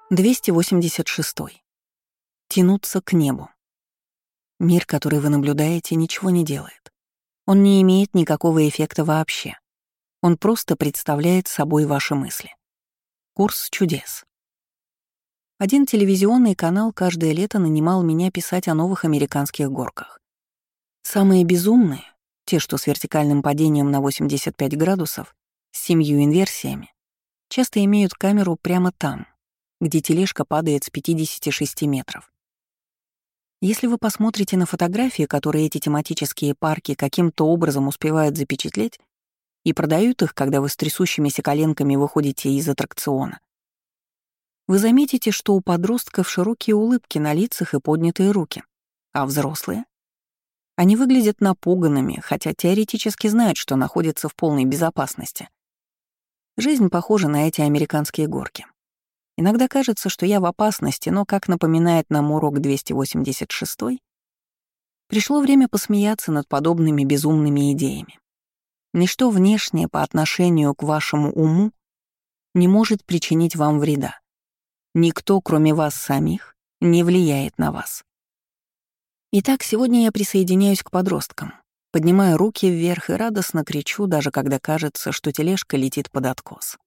286. Тянуться к небу. Мир, который вы наблюдаете, ничего не делает. Он не имеет никакого эффекта вообще. Он просто представляет собой ваши мысли. Курс чудес. Один телевизионный канал каждое лето нанимал меня писать о новых американских горках. Самые безумные, те, что с вертикальным падением на 85 градусов, с 7 инверсиями, часто имеют камеру прямо там, где тележка падает с 56 метров. Если вы посмотрите на фотографии, которые эти тематические парки каким-то образом успевают запечатлеть, и продают их, когда вы с трясущимися коленками выходите из аттракциона, вы заметите, что у подростков широкие улыбки на лицах и поднятые руки, а взрослые? Они выглядят напуганными, хотя теоретически знают, что находятся в полной безопасности. Жизнь похожа на эти американские горки. Иногда кажется, что я в опасности, но, как напоминает нам урок 286, пришло время посмеяться над подобными безумными идеями. Ничто внешнее по отношению к вашему уму не может причинить вам вреда. Никто, кроме вас самих, не влияет на вас. Итак, сегодня я присоединяюсь к подросткам, поднимаю руки вверх и радостно кричу, даже когда кажется, что тележка летит под откос.